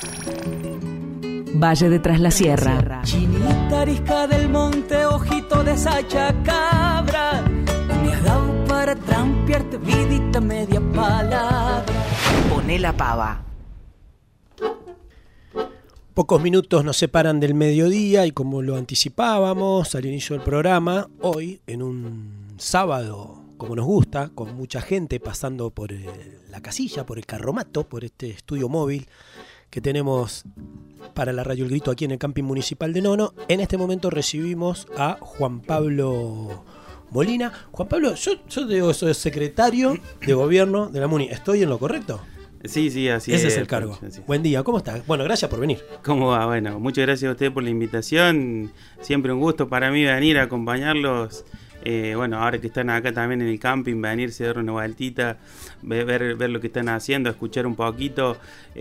Valle de Tras la Sierra. Chinita arisca del monte, ojito de esa chacabra, me has dado para trampearte vidita media palabra. Poné la pava. Pocos minutos nos separan del mediodía y como lo anticipábamos al inicio del programa, hoy en un sábado como nos gusta, con mucha gente pasando por la casilla, por el carromato, por este estudio móvil que tenemos para la Radio El Grito aquí en el camping municipal de Nono. En este momento recibimos a Juan Pablo Molina. Juan Pablo, yo digo, soy secretario de gobierno de la MUNI. ¿Estoy en lo correcto? Sí, así es. Ese es el cargo. Sí. Buen día, ¿cómo estás? Bueno, gracias por venir. ¿Cómo va? Bueno, muchas gracias a usted por la invitación. Siempre un gusto para mí venir a acompañarlos. Bueno, ahora que están acá también en el camping, venirse a dar una vueltita, ver lo que están haciendo, escuchar un poquito.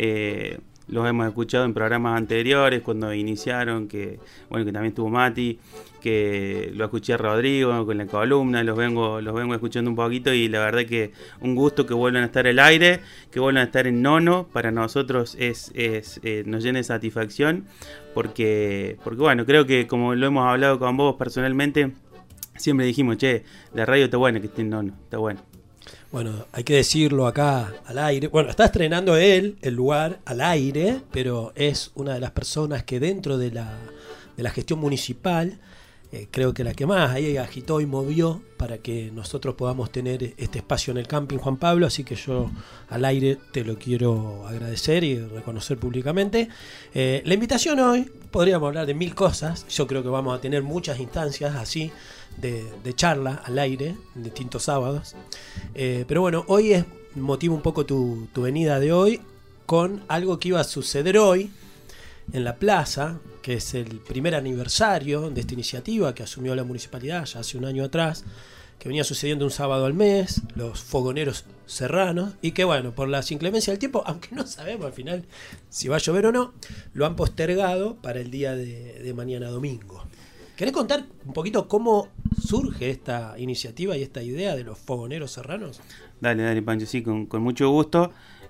Los hemos escuchado en programas anteriores cuando iniciaron, que también estuvo Mati, que lo escuché a Rodrigo con la columna, los vengo escuchando un poquito y la verdad que un gusto que vuelvan a estar al aire, que vuelvan a estar en Nono. Para nosotros nos llena de satisfacción porque bueno, creo que como lo hemos hablado con vos personalmente, siempre dijimos, la radio está buena que esté en Nono, está bueno. Bueno, hay que decirlo acá al aire. Bueno, está estrenando él el lugar al aire, pero es una de las personas que dentro de la gestión municipal, creo que la que más ahí agitó y movió para que nosotros podamos tener este espacio en el camping, Juan Pablo. Así que yo al aire te lo quiero agradecer y reconocer públicamente. La invitación hoy, podríamos hablar de mil cosas. Yo creo que vamos a tener muchas instancias así de charla al aire en distintos sábados. Pero bueno, hoy motiva un poco tu venida de hoy con algo que iba a suceder hoy en la plaza, que es el primer aniversario de esta iniciativa que asumió la municipalidad ya hace un año atrás, que venía sucediendo un sábado al mes, los fogoneros serranos, y que bueno, por las inclemencias del tiempo, aunque no sabemos al final si va a llover o no, lo han postergado para el día de mañana domingo. ¿Querés contar un poquito cómo surge esta iniciativa y esta idea de los fogoneros serranos? Dale, Pancho, sí, con mucho gusto.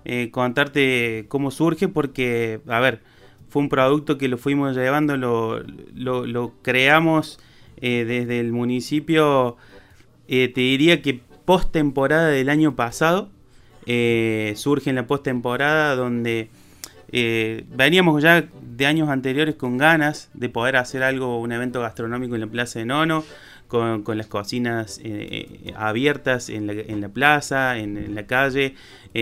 Contarte cómo surge porque, a ver, fue un producto que lo fuimos llevando, lo creamos desde el municipio, te diría que post-temporada del año pasado. Surge en la post-temporada donde veníamos ya de años anteriores con ganas de poder hacer algo, un evento gastronómico en la Plaza de Nono, con las cocinas abiertas en la plaza, en la calle.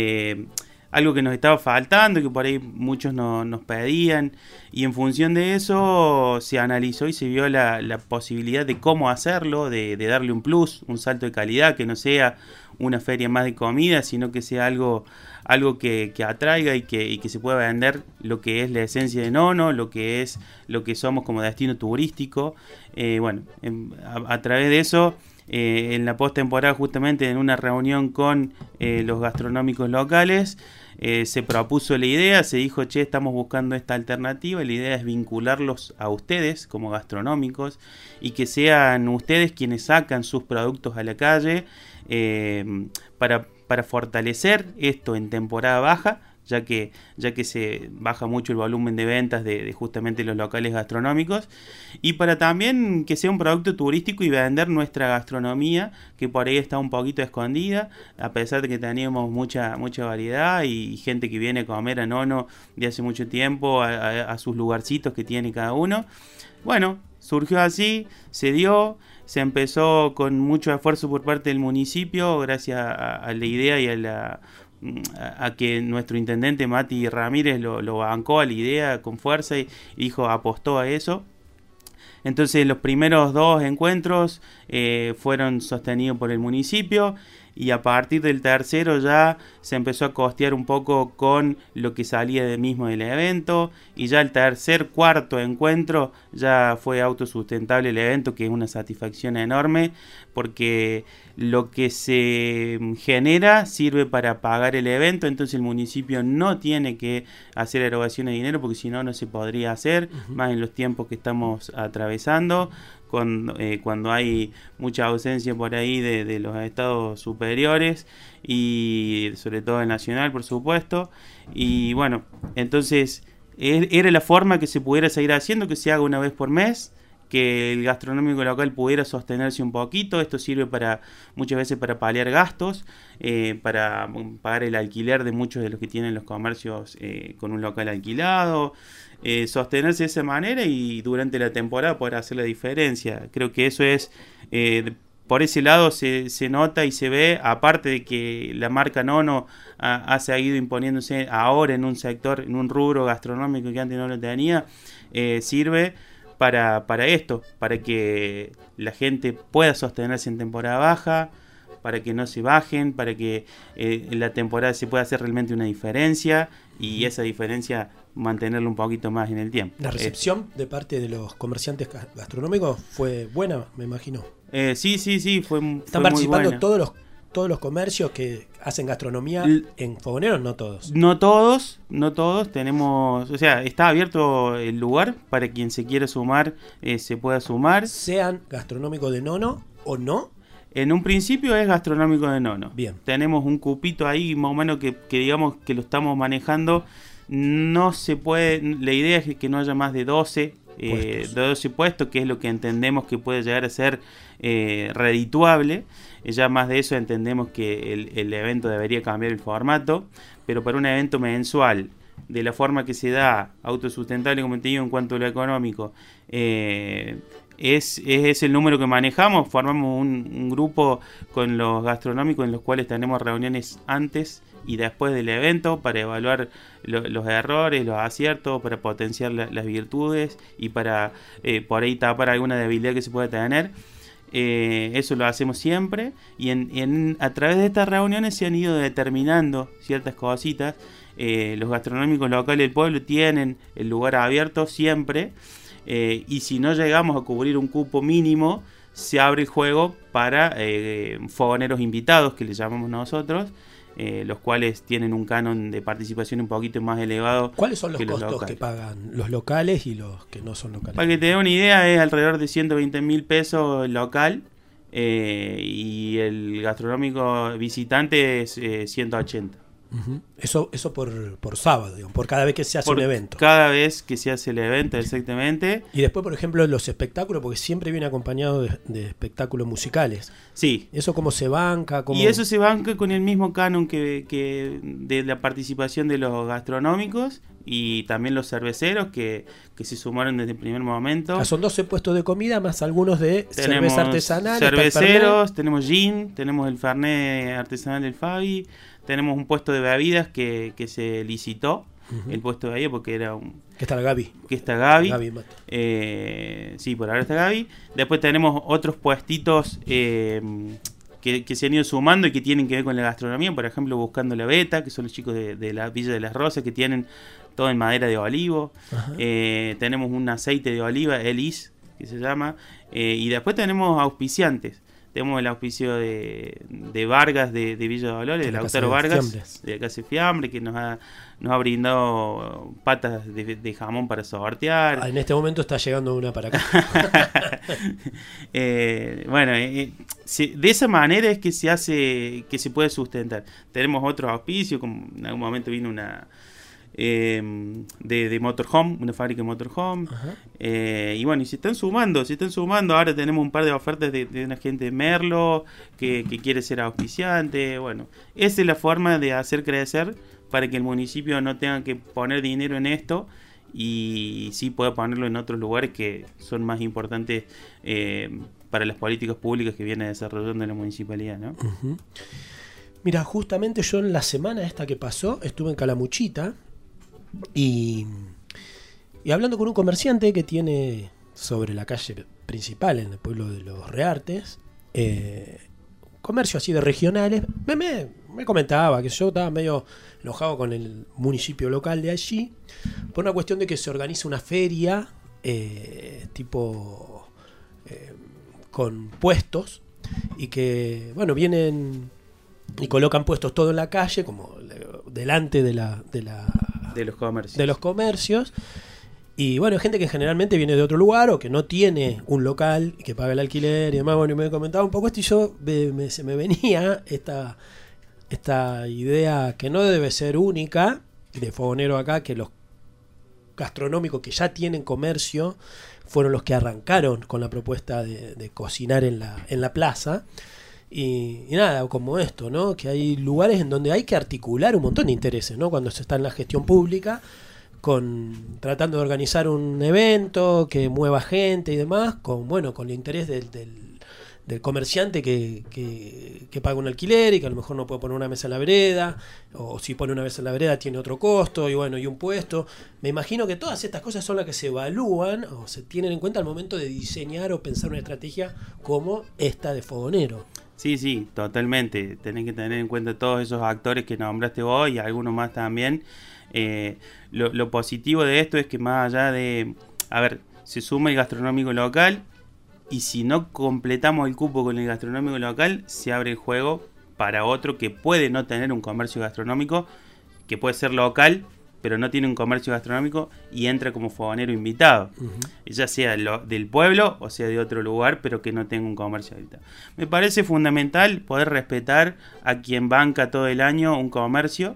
Algo que nos estaba faltando, que por ahí muchos nos pedían, y en función de eso se analizó y se vio la posibilidad de cómo hacerlo, de darle un plus, un salto de calidad, que no sea una feria más de comida, sino que sea algo que atraiga y que se pueda vender lo que es la esencia de Nono, lo que somos como destino turístico. A través de eso, en la postemporada, justamente en una reunión con los gastronómicos locales, se propuso la idea, se dijo, estamos buscando esta alternativa, la idea es vincularlos a ustedes como gastronómicos y que sean ustedes quienes sacan sus productos a la calle para fortalecer esto en temporada baja, ya que se baja mucho el volumen de ventas de justamente los locales gastronómicos, y para también que sea un producto turístico y vender nuestra gastronomía, que por ahí está un poquito escondida, a pesar de que teníamos mucha variedad y gente que viene a comer a Nono de hace mucho tiempo, a sus lugarcitos que tiene cada uno. Bueno, surgió así, se dio, se empezó con mucho esfuerzo por parte del municipio, gracias a la idea y a que nuestro intendente Mati Ramírez lo bancó a la idea con fuerza y apostó a eso. Entonces los primeros 2 encuentros fueron sostenidos por el municipio, y a partir del tercero ya se empezó a costear un poco con lo que salía del evento, y ya el cuarto encuentro ya fue autosustentable el evento, que es una satisfacción enorme porque lo que se genera sirve para pagar el evento, entonces el municipio no tiene que hacer erogación de dinero porque si no se podría hacer, más en los tiempos que estamos atravesando, cuando hay mucha ausencia por ahí de los estados superiores y sobre todo el nacional, por supuesto. Y bueno, entonces era la forma que se pudiera seguir haciendo, que se haga una vez por mes, que el gastronómico local pudiera sostenerse un poquito. Esto sirve muchas veces para paliar gastos, para pagar el alquiler de muchos de los que tienen los comercios con un local alquilado, sostenerse de esa manera y durante la temporada poder hacer la diferencia. Creo que eso es, por ese lado se nota y se ve, aparte de que la marca Nono ha seguido imponiéndose ahora en un sector, en un rubro gastronómico que antes no lo tenía, sirve para esto, para que la gente pueda sostenerse en temporada baja, para que no se bajen, para que en la temporada se pueda hacer realmente una diferencia y esa diferencia mantenerla un poquito más en el tiempo. La recepción de parte de los comerciantes gastronómicos fue buena, me imagino. Sí, fue ¿Están participando muy buena. Todos los comercios que hacen gastronomía en Fogoneros? No todos. No todos. Tenemos, o sea, está abierto el lugar para quien se quiera sumar, se pueda sumar. Sean gastronómicos de Nono o no. En un principio es gastronómico de Nono. Bien. Tenemos un cupito ahí más o menos que digamos que lo estamos manejando. No se puede, la idea es que no haya más de 12 puestos, que es lo que entendemos que puede llegar a ser redituable. Ya más de eso entendemos que el evento debería cambiar el formato, pero para un evento mensual, de la forma que se da, autosustentable, como te digo, en cuanto a lo económico, es el número que manejamos. Formamos un grupo con los gastronómicos en los cuales tenemos reuniones antes y después del evento para evaluar los errores, los aciertos, para potenciar las virtudes y para por ahí tapar alguna debilidad que se pueda tener. Eso lo hacemos siempre y a través de estas reuniones se han ido determinando ciertas cositas. Los gastronómicos locales del pueblo tienen el lugar abierto siempre, y si no llegamos a cubrir un cupo mínimo, se abre el juego para fogoneros invitados, que le llamamos nosotros, los cuales tienen un canon de participación un poquito más elevado. ¿Cuáles son los costos que pagan los locales y los que no son locales? Para que te dé una idea, es alrededor de 120.000 pesos el local, y el gastronómico visitante es 180. Uh-huh. Eso por sábado, digamos, por cada vez que se hace un evento. Cada vez que se hace el evento, exactamente. Y después, por ejemplo, los espectáculos, porque siempre viene acompañado de espectáculos musicales. Sí. ¿Eso cómo se banca? Y eso se banca con el mismo canon que de la participación de los gastronómicos y también los cerveceros que se sumaron desde el primer momento. Son 12 puestos de comida más algunos de cerveza artesanal. Cerveceros, tenemos gin, tenemos el fernet artesanal del Fabi. Tenemos un puesto de bebidas que se licitó, el puesto de bebidas, porque era un... Que está la Gaby. Que está Gaby. Gaby Mato. Sí, por ahora está Gaby. Después tenemos otros puestitos que se han ido sumando y que tienen que ver con la gastronomía. Por ejemplo, Buscando la Beta, que son los chicos de la Villa de las Rosas, que tienen todo en madera de olivo. Tenemos un aceite de oliva, Elis, que se llama. Y después tenemos auspiciantes. Tenemos el auspicio de Vargas de Villa de Dolores, de Lautaro Vargas, de la Casa de Fiambre, que nos ha brindado patas de jamón para sortear. En este momento está llegando una para acá. Bueno, de esa manera es que se hace, que se puede sustentar. Tenemos otros auspicios, como en algún momento vino una... de motorhome, una fábrica de motorhome, y bueno, y se están sumando. Ahora tenemos un par de ofertas de una gente de Merlo que quiere ser auspiciante. Bueno, esa es la forma de hacer crecer para que el municipio no tenga que poner dinero en esto y sí pueda ponerlo en otros lugares que son más importantes para las políticas públicas que viene desarrollando la municipalidad, ¿no? Mira, justamente yo en la semana esta que pasó estuve en Calamuchita y hablando con un comerciante que tiene sobre la calle principal en el pueblo de los Reartes, comercio así de regionales, me comentaba que yo estaba medio enojado con el municipio local de allí por una cuestión de que se organiza una feria con puestos y que, bueno, vienen y colocan puestos todo en la calle, como delante de los comercios. Y bueno, gente que generalmente viene de otro lugar o que no tiene un local y que paga el alquiler y demás. Bueno, y me comentaba un poco esto y yo se me venía esta idea que no debe ser única de Fogonero acá, que los gastronómicos que ya tienen comercio fueron los que arrancaron con la propuesta de cocinar en la plaza. Y nada, como esto, ¿no? Que hay lugares en donde hay que articular un montón de intereses, ¿no? Cuando se está en la gestión pública, tratando de organizar un evento que mueva gente y demás, con el interés del comerciante que paga un alquiler y que a lo mejor no puede poner una mesa en la vereda, o si pone una mesa en la vereda tiene otro costo y un puesto. Me imagino que todas estas cosas son las que se evalúan o se tienen en cuenta al momento de diseñar o pensar una estrategia como esta de Fogonero. Sí, totalmente. Tenés que tener en cuenta todos esos actores que nombraste vos y algunos más también. Lo positivo de esto es que más allá de... se suma el gastronómico local y si no completamos el cupo con el gastronómico local, se abre el juego para otro que puede no tener un comercio gastronómico, que puede ser local, pero no tiene un comercio gastronómico y entra como fogonero invitado, ya sea del pueblo o sea de otro lugar, pero que no tenga un comercio invitado. Me parece fundamental poder respetar a quien banca todo el año un comercio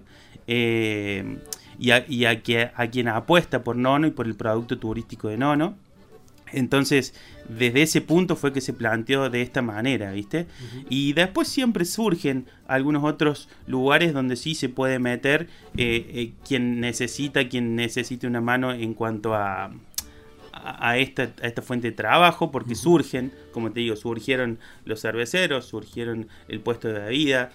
y a quien apuesta por Nono y por el producto turístico de Nono. Entonces, desde ese punto fue que se planteó de esta manera, ¿viste? Y después siempre surgen algunos otros lugares donde sí se puede meter quien necesite una mano en cuanto a esta fuente de trabajo, porque surgen, como te digo, surgieron los cerveceros, surgieron el puesto de bebida,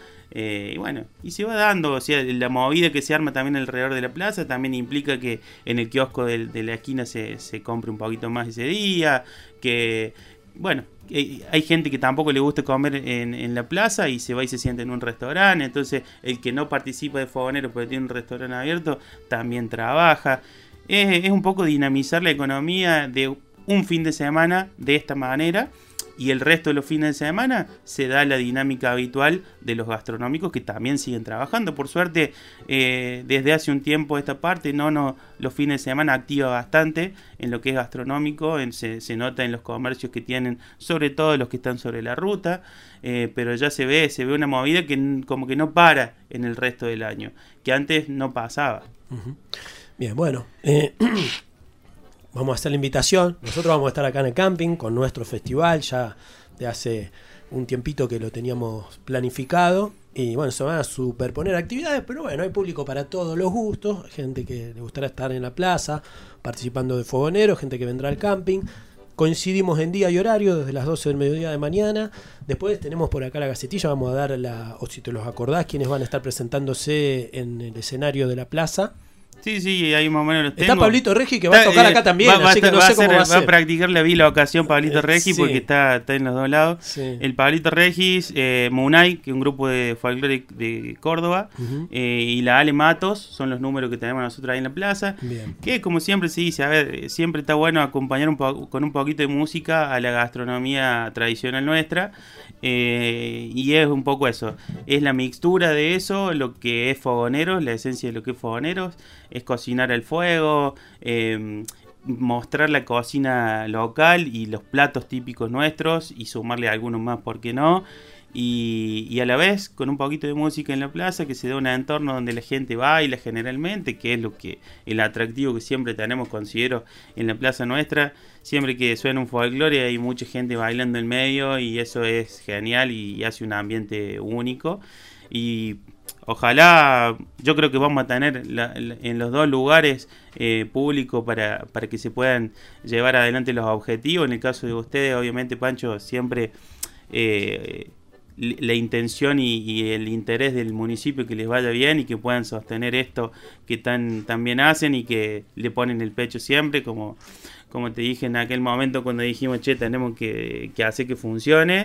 y se va dando, o sea, la movida que se arma también alrededor de la plaza también implica que en el kiosco de la esquina se compre un poquito más ese día, que hay gente que tampoco le gusta comer en la plaza y se va y se sienta en un restaurante, entonces el que no participa de Fogonero pero tiene un restaurante abierto también trabaja. Es un poco dinamizar la economía de un fin de semana de esta manera, y el resto de los fines de semana se da la dinámica habitual de los gastronómicos que también siguen trabajando. Por suerte, desde hace un tiempo esta parte, los fines de semana activa bastante en lo que es gastronómico, se nota en los comercios que tienen, sobre todo los que están sobre la ruta, pero ya se ve una movida que como que no para en el resto del año, que antes no pasaba. Bien, vamos a hacer la invitación. Nosotros vamos a estar acá en el camping con nuestro festival, ya de hace un tiempito que lo teníamos planificado. Y se van a superponer actividades, pero hay público para todos los gustos. Gente que le gustará estar en la plaza, participando de Fogonero, gente que vendrá al camping. Coincidimos en día y horario desde las 12 del mediodía de mañana. Después tenemos por acá la gacetilla, vamos a dar o si te los acordás, quienes van a estar presentándose en el escenario de la plaza. Sí, ahí más o menos los tengo. Está Pablito Regi que va a tocar acá también, así que no sé cómo va a ser. Va a practicar la bilocación Pablito Regi porque está en los dos lados. Sí. El Pablito Regis, Munay, que es un grupo de folclore de Córdoba, y la Ale Matos, son los números que tenemos nosotros ahí en la plaza. Bien. Que como siempre se dice, siempre está bueno acompañar con un poquito de música a la gastronomía tradicional nuestra. Y es un poco eso, es la mixtura de eso, lo que es Fogoneros, la esencia de lo que es Fogoneros, es cocinar al fuego, mostrar la cocina local y los platos típicos nuestros y sumarle algunos más, ¿por qué no? Y a la vez con un poquito de música en la plaza, que se da un entorno donde la gente baila generalmente, que es el atractivo que siempre tenemos, considero, en la plaza nuestra. Siempre que suena un folclore hay mucha gente bailando en medio y eso es genial y hace un ambiente único. Y ojalá, yo creo que vamos a tener en los dos lugares público para que se puedan llevar adelante los objetivos. En el caso de ustedes, obviamente, Pancho, siempre la intención y el interés del municipio que les vaya bien y que puedan sostener esto que tan bien hacen y que le ponen el pecho siempre, como te dije en aquel momento cuando dijimos, tenemos que hacer que funcione.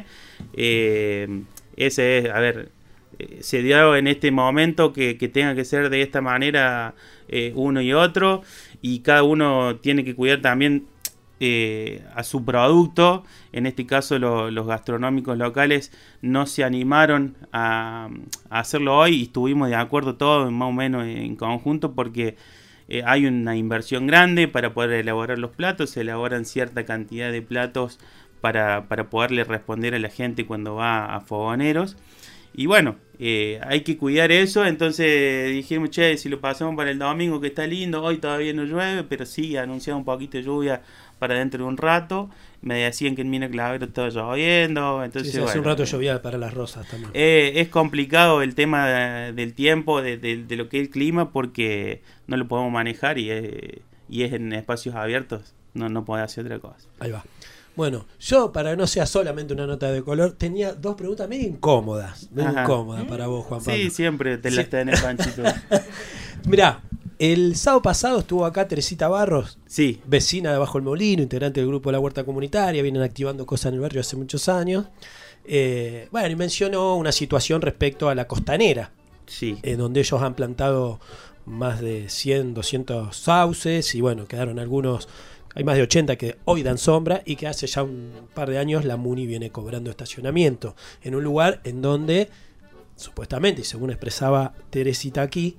Ese es, se dio en este momento que tenga que ser de esta manera uno y otro, y cada uno tiene que cuidar también a su producto. En este caso los gastronómicos locales no se animaron a hacerlo hoy y estuvimos de acuerdo todos más o menos en conjunto porque hay una inversión grande para poder elaborar los platos. Se elaboran cierta cantidad de platos para poderle responder a la gente cuando va a Fogoneros. Y bueno, hay que cuidar eso. Entonces dijimos, che, si lo pasamos para el domingo, que está lindo, hoy todavía no llueve, pero sí, anunciado un poquito de lluvia para dentro de un rato. Me decían que en Mina Clavero estaba lloviendo. Entonces, sí, hace un rato llovía para las rosas también. Es complicado el tema del tiempo, de lo que es el clima, porque no lo podemos manejar y es en espacios abiertos. No puede hacer otra cosa. Ahí va. Bueno, yo, para que no sea solamente una nota de color, tenía dos preguntas medio incómodas. Para vos, Juan Pablo. Sí, siempre te las tenés, Panchito. Mirá, el sábado pasado estuvo acá Teresita Barros, sí, vecina de Bajo el Molino, integrante del grupo de la Huerta Comunitaria, vienen activando cosas en el barrio hace muchos años. Bueno, y mencionó una situación respecto a la costanera, sí, donde ellos han plantado más de 100, 200 sauces y bueno, quedaron algunos. Hay más de 80 que hoy dan sombra y que hace ya un par de años la MUNI viene cobrando estacionamiento en un lugar en donde, supuestamente, y según expresaba Teresita aquí,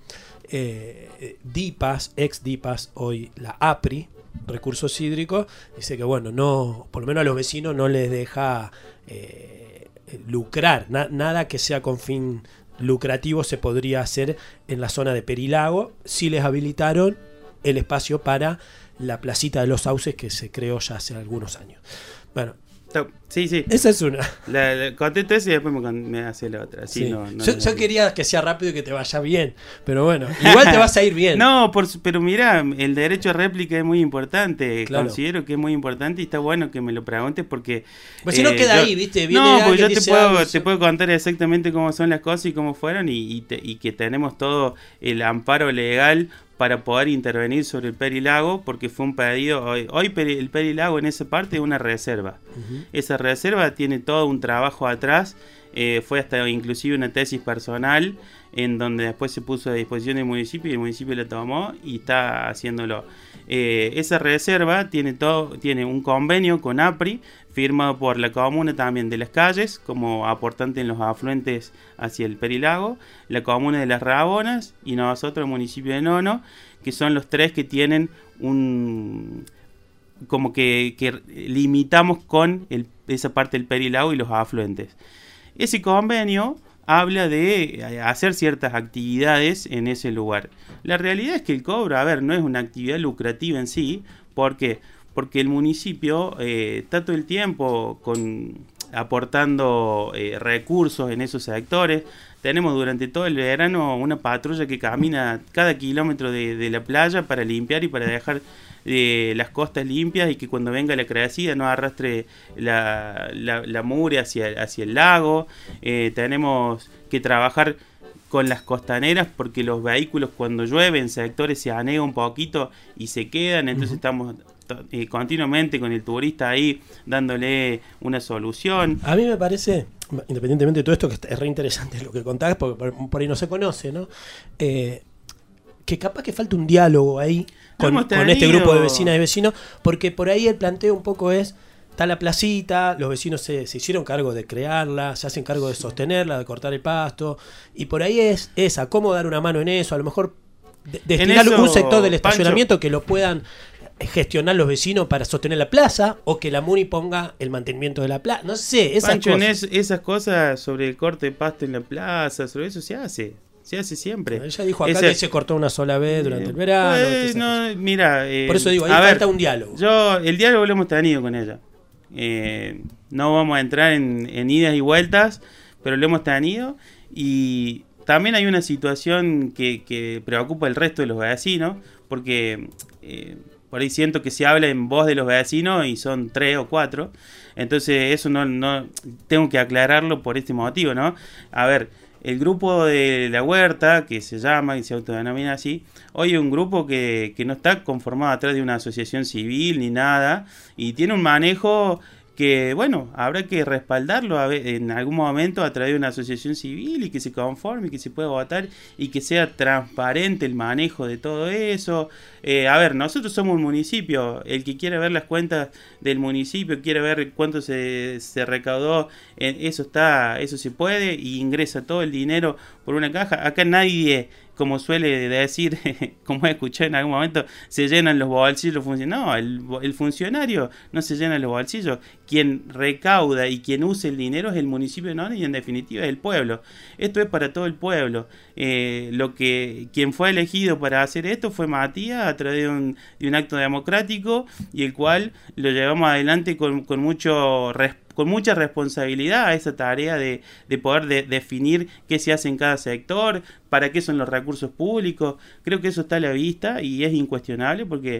DIPAS, ex DIPAS, hoy la APRI, Recursos Hídricos, dice que bueno, no, por lo menos a los vecinos no les deja lucrar, nada que sea con fin lucrativo se podría hacer en la zona de Perilago. Sí les habilitaron el espacio para la placita de los sauces que se creó ya hace algunos años. Bueno, sí. Esa es una. Contesto eso y después me hace la otra. Sí, sí. Yo quería que sea rápido y que te vaya bien, pero bueno, igual te vas a ir bien. No, pero mirá, el derecho a réplica es muy importante. Claro. Considero que es muy importante y está bueno que me lo preguntes porque... Pues si no queda ahí, ¿viste? Viene porque yo te puedo contar exactamente cómo son las cosas y cómo fueron y que tenemos todo el amparo legal para poder intervenir sobre el Perilago, porque fue un pedido, hoy el Perilago en esa parte es una reserva. Uh-huh. Esa reserva tiene todo un trabajo atrás, fue hasta inclusive una tesis personal, en donde después se puso a disposición del municipio y el municipio la tomó y está haciéndolo. Esa reserva tiene un convenio con APRI, firmado por la comuna también de Las Calles, como aportante en los afluentes hacia el Perilago, la comuna de Las Rabonas y nosotros, el municipio de Nono, que son los tres que tienen como que limitamos con esa parte del Perilago y los afluentes. Ese convenio habla de hacer ciertas actividades en ese lugar. La realidad es que el cobro, no es una actividad lucrativa en sí. ¿Por qué? Porque el municipio está todo el tiempo aportando recursos en esos sectores. Tenemos durante todo el verano una patrulla que camina cada kilómetro de la playa para limpiar y para dejar las costas limpias y que cuando venga la crecida no arrastre la mugre hacia el lago. Tenemos que trabajar con las costaneras porque los vehículos cuando llueve en sectores se anegan un poquito y se quedan, entonces estamos continuamente con el turista ahí dándole una solución. A mí me parece, independientemente de todo esto, que es re interesante lo que contás, porque por ahí no se conoce, ¿no? Que capaz que falta un diálogo ahí con este grupo de vecinas y vecinos, porque por ahí el planteo un poco es, está la placita, los vecinos se hicieron cargo de crearla, se hacen cargo de sostenerla, de cortar el pasto, y por ahí es cómo dar una mano en eso, a lo mejor destinar un sector del estacionamiento, Pancho, que lo puedan gestionar los vecinos para sostener la plaza, o que la MUNI ponga el mantenimiento de la plaza, no sé, Pancho, esas cosas sobre el corte de pasto en la plaza, sobre eso se hace siempre. Ella dijo acá que se cortó una sola vez durante el verano. Mira, por eso digo, ahí falta un diálogo. El diálogo lo hemos tenido con ella. No vamos a entrar en idas y vueltas, pero lo hemos tenido. Y también hay una situación que preocupa al resto de los vecinos, porque por ahí siento que se habla en voz de los vecinos y son 3 o 4. Entonces eso no tengo que aclararlo por este motivo, ¿no? A ver, el grupo de la huerta, que se llama y se autodenomina así, hoy es un grupo que no está conformado atrás de una asociación civil ni nada, y tiene un manejo que, bueno, habrá que respaldarlo en algún momento a través de una asociación civil y que se conforme, y que se pueda votar y que sea transparente el manejo de todo eso. Nosotros somos un municipio, el que quiere ver las cuentas del municipio, quiere ver cuánto se recaudó, eso se puede, y ingresa todo el dinero por una caja. Acá nadie, como suele decir, como he escuchado en algún momento, se llenan los bolsillos. No, el funcionario no se llena los bolsillos. Quien recauda y quien usa el dinero es el municipio de Nono y en definitiva es el pueblo. Esto es para todo el pueblo. Quien fue elegido para hacer esto fue Matías a través de un acto democrático y el cual lo llevamos adelante con mucha responsabilidad a esa tarea de poder definir qué se hace en cada sector, para qué son los recursos públicos. Creo que eso está a la vista y es incuestionable porque,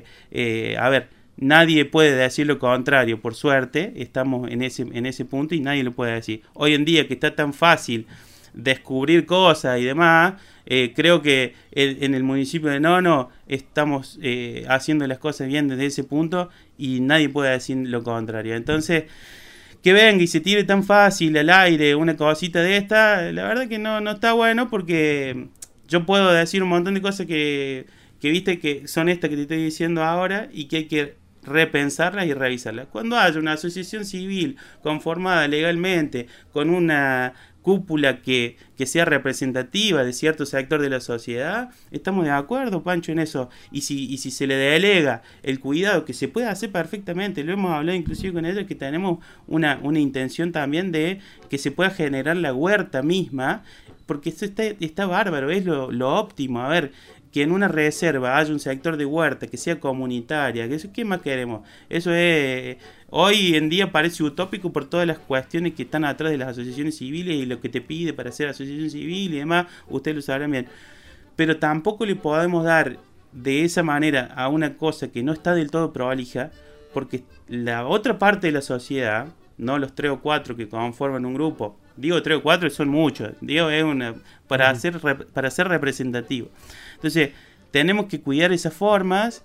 nadie puede decir lo contrario. Por suerte, estamos en ese punto y nadie lo puede decir. Hoy en día que está tan fácil descubrir cosas y demás, creo que en el municipio de Nono estamos haciendo las cosas bien desde ese punto y nadie puede decir lo contrario. Entonces, que venga y se tire tan fácil al aire una cosita de esta, la verdad que no está bueno, porque yo puedo decir un montón de cosas que viste que son estas que te estoy diciendo ahora y que hay que repensarlas y revisarlas. Cuando haya una asociación civil conformada legalmente con una cúpula que sea representativa de cierto sector de la sociedad, estamos de acuerdo, Pancho, en eso. Y si se le delega el cuidado, que se puede hacer perfectamente, lo hemos hablado inclusive con ellos, que tenemos una intención también de que se pueda generar la huerta misma, porque esto está bárbaro, es lo óptimo. A ver, que en una reserva haya un sector de huerta que sea comunitaria, ¿qué más queremos? Eso es, hoy en día parece utópico por todas las cuestiones que están atrás de las asociaciones civiles y lo que te pide para hacer asociación civil y demás, ustedes lo sabrán bien. Pero tampoco le podemos dar de esa manera a una cosa que no está del todo prolija, porque la otra parte de la sociedad, no los 3 o 4 que conforman un grupo, digo 3 o 4 son muchos, digo es para ser representativo. Entonces, tenemos que cuidar esas formas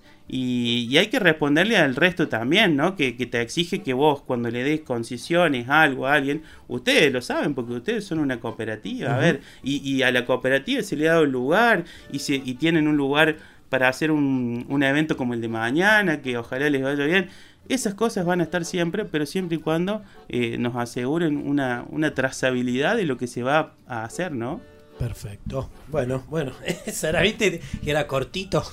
y hay que responderle al resto también, ¿no? Que te exige que vos, cuando le des concesiones algo a alguien, ustedes lo saben porque ustedes son una cooperativa, a ver, y a la cooperativa se le ha dado un lugar y tienen un lugar para hacer un evento como el de mañana, que ojalá les vaya bien. Esas cosas van a estar siempre, pero siempre y cuando nos aseguren una trazabilidad de lo que se va a hacer, ¿no? Perfecto. Bueno, Sara, viste que era cortito.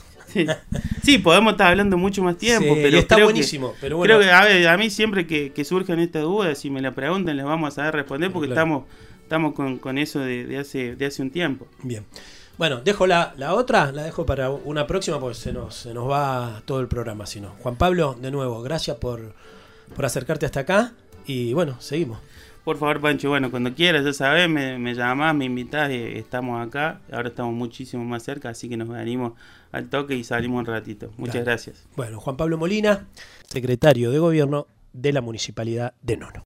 Sí, podemos estar hablando mucho más tiempo, sí, pero está buenísimo. Pero bueno, creo que a mí siempre que surjan estas dudas, si me la preguntan, les vamos a saber responder, porque claro, estamos con eso de hace un tiempo. Bien. Bueno, dejo la otra, la dejo para una próxima porque se nos va todo el programa, si no. Juan Pablo, de nuevo, gracias por acercarte hasta acá y bueno, seguimos. Por favor, Pancho, bueno, cuando quieras, ya sabes, me llamás, me invitás, estamos acá, ahora estamos muchísimo más cerca, así que nos venimos al toque y salimos un ratito. Muchas gracias. Bueno, Juan Pablo Molina, secretario de Gobierno de la Municipalidad de Nono.